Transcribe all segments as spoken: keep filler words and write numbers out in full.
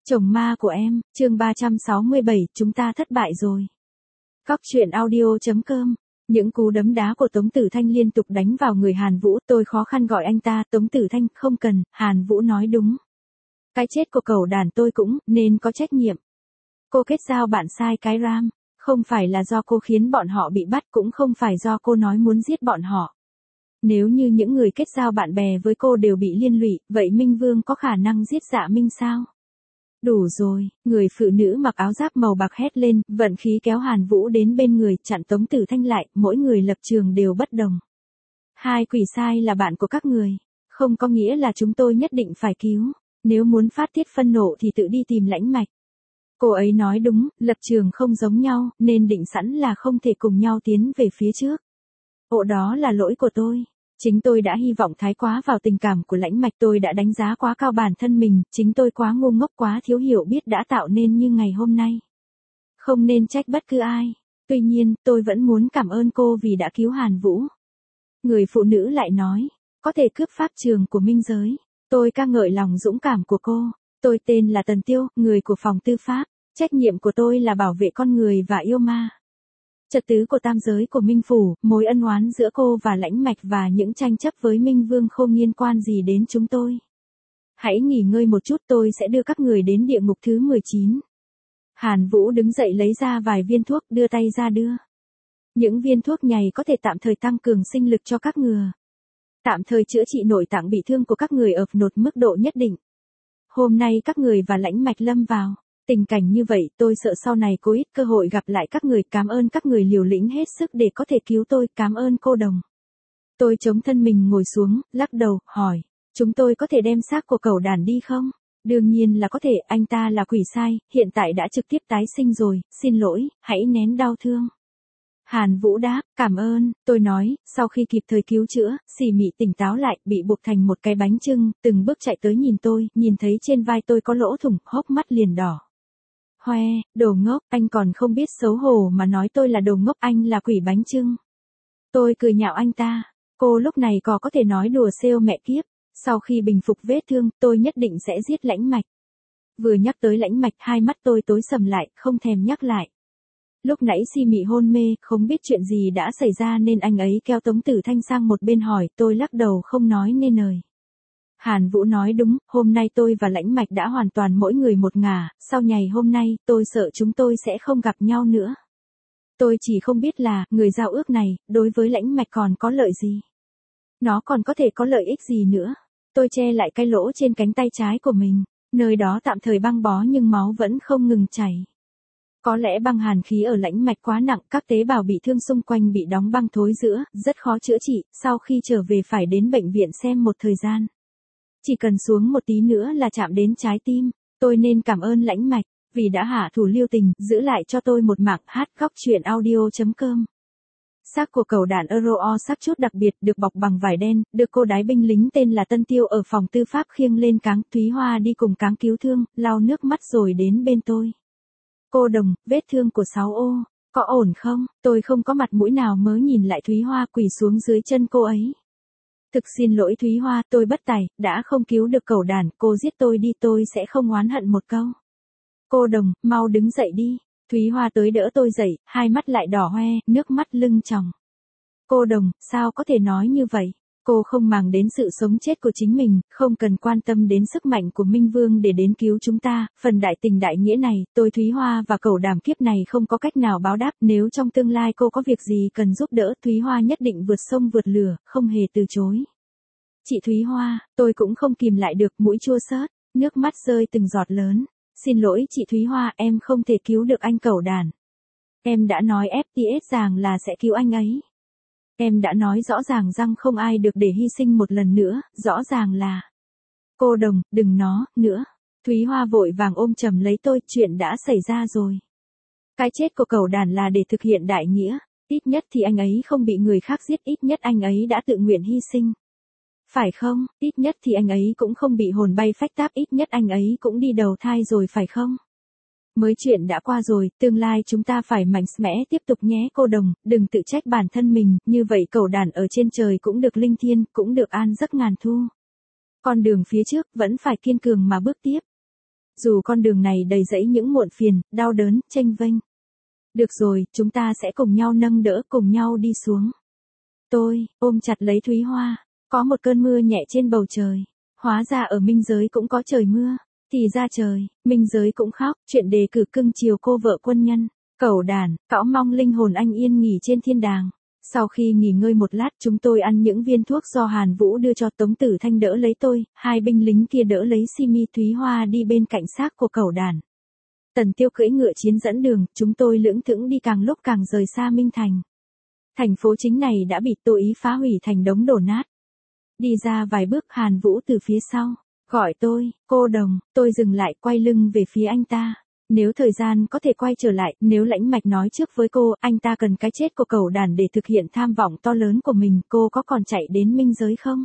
Chồng ma của em, chương ba trăm sáu mươi bảy, chúng ta thất bại rồi. Cóc truyện audio chấm com. Những cú đấm đá của Tống Tử Thanh liên tục đánh vào người Hàn Vũ, tôi khó khăn gọi anh ta, Tống Tử Thanh, không cần, Hàn Vũ nói đúng. Cái chết của cẩu đàn tôi cũng, nên có trách nhiệm. Cô kết giao bạn sai cái ram, không phải là do cô khiến bọn họ bị bắt, cũng không phải do cô nói muốn giết bọn họ. Nếu như những người kết giao bạn bè với cô đều bị liên lụy, vậy Minh Vương có khả năng giết Dạ Minh sao? Đủ rồi, người phụ nữ mặc áo giáp màu bạc hét lên, vận khí kéo Hàn Vũ đến bên người, chặn Tống Tử Thanh lại, mỗi người lập trường đều bất đồng. Hai quỷ sai là bạn của các người, không có nghĩa là chúng tôi nhất định phải cứu, nếu muốn phát tiết phân nộ thì tự đi tìm Lãnh Mạch. Cô ấy nói đúng, lập trường không giống nhau, nên định sẵn là không thể cùng nhau tiến về phía trước. Ồ, đó là lỗi của tôi. Chính tôi đã hy vọng thái quá vào tình cảm của Lãnh Mạch, tôi đã đánh giá quá cao bản thân mình, chính tôi quá ngu ngốc, quá thiếu hiểu biết đã tạo nên như ngày hôm nay. Không nên trách bất cứ ai. Tuy nhiên, tôi vẫn muốn cảm ơn cô vì đã cứu Hàn Vũ. Người phụ nữ lại nói, có thể cướp pháp trường của Minh Giới. Tôi ca ngợi lòng dũng cảm của cô. Tôi tên là Tần Tiêu, người của phòng tư pháp. Trách nhiệm của tôi là bảo vệ con người và yêu ma. Trật tứ của tam giới của Minh Phủ, mối ân oán giữa cô và Lãnh Mạch và những tranh chấp với Minh Vương không liên quan gì đến chúng tôi. Hãy nghỉ ngơi một chút, tôi sẽ đưa các người đến địa ngục thứ mười chín. Hàn Vũ đứng dậy lấy ra vài viên thuốc, đưa tay ra đưa. Những viên thuốc nhầy có thể tạm thời tăng cường sinh lực cho các người. Tạm thời chữa trị nội tạng bị thương của các người ở một mức độ nhất định. Hôm nay các người và Lãnh Mạch lâm vào tình cảnh như vậy, tôi sợ sau này có ít cơ hội gặp lại các người, cảm ơn các người liều lĩnh hết sức để có thể cứu tôi, cảm ơn cô đồng. Tôi chống thân mình ngồi xuống, lắc đầu, hỏi, chúng tôi có thể đem xác của cẩu đàn đi không? Đương nhiên là có thể, anh ta là quỷ sai, hiện tại đã trực tiếp tái sinh rồi, xin lỗi, hãy nén đau thương. Hàn Vũ đáp, cảm ơn, tôi nói, sau khi kịp thời cứu chữa, xì mị tỉnh táo lại, bị buộc thành một cái bánh chưng, từng bước chạy tới nhìn tôi, nhìn thấy trên vai tôi có lỗ thủng, hốc mắt liền đỏ. Hoe, đồ ngốc, anh còn không biết xấu hổ mà nói tôi là đồ ngốc, anh là quỷ bánh chưng. Tôi cười nhạo anh ta, cô lúc này có có thể nói đùa trêu mẹ kiếp, sau khi bình phục vết thương, tôi nhất định sẽ giết Lãnh Mạch. Vừa nhắc tới Lãnh Mạch, hai mắt tôi tối sầm lại, không thèm nhắc lại. Lúc nãy si mị hôn mê, không biết chuyện gì đã xảy ra nên anh ấy kéo Tống Tử Thanh sang một bên hỏi, tôi lắc đầu không nói nên lời. Hàn Vũ nói đúng, hôm nay tôi và Lãnh Mạch đã hoàn toàn mỗi người một ngả, sau ngày hôm nay, tôi sợ chúng tôi sẽ không gặp nhau nữa. Tôi chỉ không biết là, người giao ước này, đối với Lãnh Mạch còn có lợi gì. Nó còn có thể có lợi ích gì nữa. Tôi che lại cái lỗ trên cánh tay trái của mình, nơi đó tạm thời băng bó nhưng máu vẫn không ngừng chảy. Có lẽ băng hàn khí ở Lãnh Mạch quá nặng, các tế bào bị thương xung quanh bị đóng băng thối rữa, rất khó chữa trị, sau khi trở về phải đến bệnh viện xem một thời gian. Chỉ cần xuống một tí nữa là chạm đến trái tim, tôi nên cảm ơn Lãnh Mạch, vì đã hạ thủ lưu tình, giữ lại cho tôi một mạng, hát cóc truyện audio chấm com. Xác của cẩu đàn Euro sắc chút đặc biệt, được bọc bằng vải đen, được cô đái binh lính tên là Tân Tiêu ở phòng tư pháp khiêng lên cáng, Thúy Hoa đi cùng cáng cứu thương, lau nước mắt rồi đến bên tôi. Cô đồng, vết thương của sáu ô, có ổn không? Tôi không có mặt mũi nào mới nhìn lại Thúy Hoa quỳ xuống dưới chân cô ấy. Thực xin lỗi Thúy Hoa, tôi bất tài, đã không cứu được cẩu đàn, cô giết tôi đi, tôi sẽ không oán hận một câu. Cô đồng, mau đứng dậy đi. Thúy Hoa tới đỡ tôi dậy, hai mắt lại đỏ hoe, nước mắt lưng tròng. Cô đồng, sao có thể nói như vậy? Cô không màng đến sự sống chết của chính mình, không cần quan tâm đến sức mạnh của Minh Vương để đến cứu chúng ta, phần đại tình đại nghĩa này, tôi Thúy Hoa và cẩu đàm kiếp này không có cách nào báo đáp, nếu trong tương lai cô có việc gì cần giúp đỡ, Thúy Hoa nhất định vượt sông vượt lửa, không hề từ chối. Chị Thúy Hoa, tôi cũng không kìm lại được, mũi chua xớt, nước mắt rơi từng giọt lớn. Xin lỗi chị Thúy Hoa, em không thể cứu được anh cẩu đàn. Em đã nói ép tê ét rằng là sẽ cứu anh ấy. Em đã nói rõ ràng rằng không ai được để hy sinh một lần nữa, rõ ràng là. Cô đồng, đừng nó, nữa. Thúy Hoa vội vàng ôm chầm lấy tôi, chuyện đã xảy ra rồi. Cái chết của cẩu đàn là để thực hiện đại nghĩa, ít nhất thì anh ấy không bị người khác giết, ít nhất anh ấy đã tự nguyện hy sinh. Phải không, ít nhất thì anh ấy cũng không bị hồn bay phách táp, ít nhất anh ấy cũng đi đầu thai rồi phải không? Mới chuyện đã qua rồi, tương lai chúng ta phải mạnh mẽ tiếp tục nhé cô đồng, đừng tự trách bản thân mình, như vậy cẩu đàn ở trên trời cũng được linh thiêng, cũng được an giấc ngàn thu. Con đường phía trước vẫn phải kiên cường mà bước tiếp. Dù con đường này đầy rẫy những muộn phiền, đau đớn, chênh vênh. Được rồi, chúng ta sẽ cùng nhau nâng đỡ, cùng nhau đi xuống. Tôi, ôm chặt lấy Thúy Hoa. Có một cơn mưa nhẹ trên bầu trời. Hóa ra ở minh giới cũng có trời mưa. Thì ra trời, minh giới cũng khóc. Chuyện đề cử cưng chiều cô vợ quân nhân. Cẩu đàn, cõng mong linh hồn anh yên nghỉ trên thiên đàng. Sau khi nghỉ ngơi một lát, chúng tôi ăn những viên thuốc do Hàn Vũ đưa cho. Tống Tử Thanh đỡ lấy tôi, hai binh lính kia đỡ lấy Simi. Thúy Hoa đi bên cạnh xác của cẩu đàn. Tần Tiêu cưỡi ngựa chiến dẫn đường, chúng tôi lững thững đi càng lúc càng rời xa Minh Thành. Thành phố chính này đã bị Tô Ý phá hủy thành đống đổ nát. Đi ra vài bước, Hàn Vũ từ phía sau gọi tôi, cô đồng. Tôi dừng lại, quay lưng về phía anh ta. Nếu thời gian có thể quay trở lại, nếu Lãnh Mạch nói trước với cô, anh ta cần cái chết của cẩu đàn để thực hiện tham vọng to lớn của mình, cô có còn chạy đến minh giới không?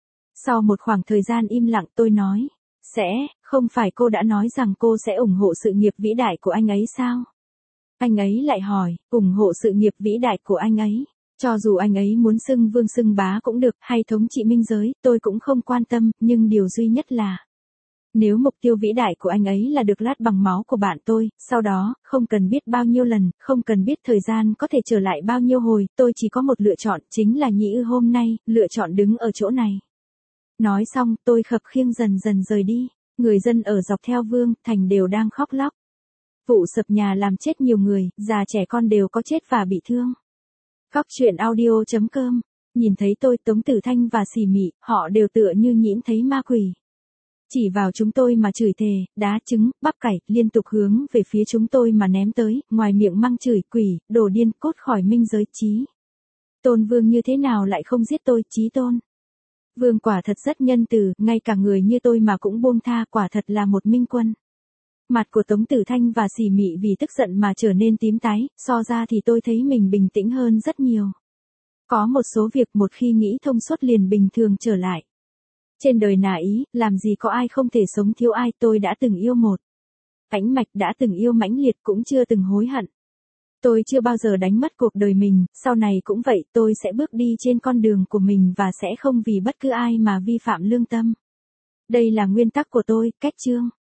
Sau một khoảng thời gian im lặng, tôi nói, sẽ, không phải cô đã nói rằng cô sẽ ủng hộ sự nghiệp vĩ đại của anh ấy sao? Anh ấy lại hỏi, ủng hộ sự nghiệp vĩ đại của anh ấy. Cho dù anh ấy muốn xưng vương xưng bá cũng được, hay thống trị minh giới, tôi cũng không quan tâm, nhưng điều duy nhất là, nếu mục tiêu vĩ đại của anh ấy là được lát bằng máu của bạn tôi, sau đó, không cần biết bao nhiêu lần, không cần biết thời gian có thể trở lại bao nhiêu hồi, tôi chỉ có một lựa chọn, chính là Nhĩ Ư hôm nay, lựa chọn đứng ở chỗ này. Nói xong, tôi khập khiêng dần dần rời đi. Người dân ở dọc theo Vương Thành đều đang khóc lóc. Vụ sập nhà làm chết nhiều người, già trẻ con đều có chết và bị thương. Góc truyện audio chấm com. Nhìn thấy tôi, Tống Tử Thanh và Xỉ Mị, họ đều tựa như nhĩn thấy ma quỷ. Chỉ vào chúng tôi mà chửi thề, đá trứng, bắp cải, liên tục hướng về phía chúng tôi mà ném tới, ngoài miệng mang chửi quỷ, đồ điên, cốt khỏi minh giới. Chí Tôn Vương như thế nào lại không giết tôi, Chí Tôn? Vương quả thật rất nhân từ, ngay cả người như tôi mà cũng buông tha, quả thật là một minh quân. Mặt của Tống Tử Thanh và Xỉ Mị vì tức giận mà trở nên tím tái, so ra thì tôi thấy mình bình tĩnh hơn rất nhiều. Có một số việc một khi nghĩ thông suốt liền bình thường trở lại. Trên đời nà ý, làm gì có ai không thể sống thiếu ai, tôi đã từng yêu một. Lãnh Mạch đã từng yêu mãnh liệt cũng chưa từng hối hận. Tôi chưa bao giờ đánh mất cuộc đời mình, sau này cũng vậy, tôi sẽ bước đi trên con đường của mình và sẽ không vì bất cứ ai mà vi phạm lương tâm. Đây là nguyên tắc của tôi, cách chương.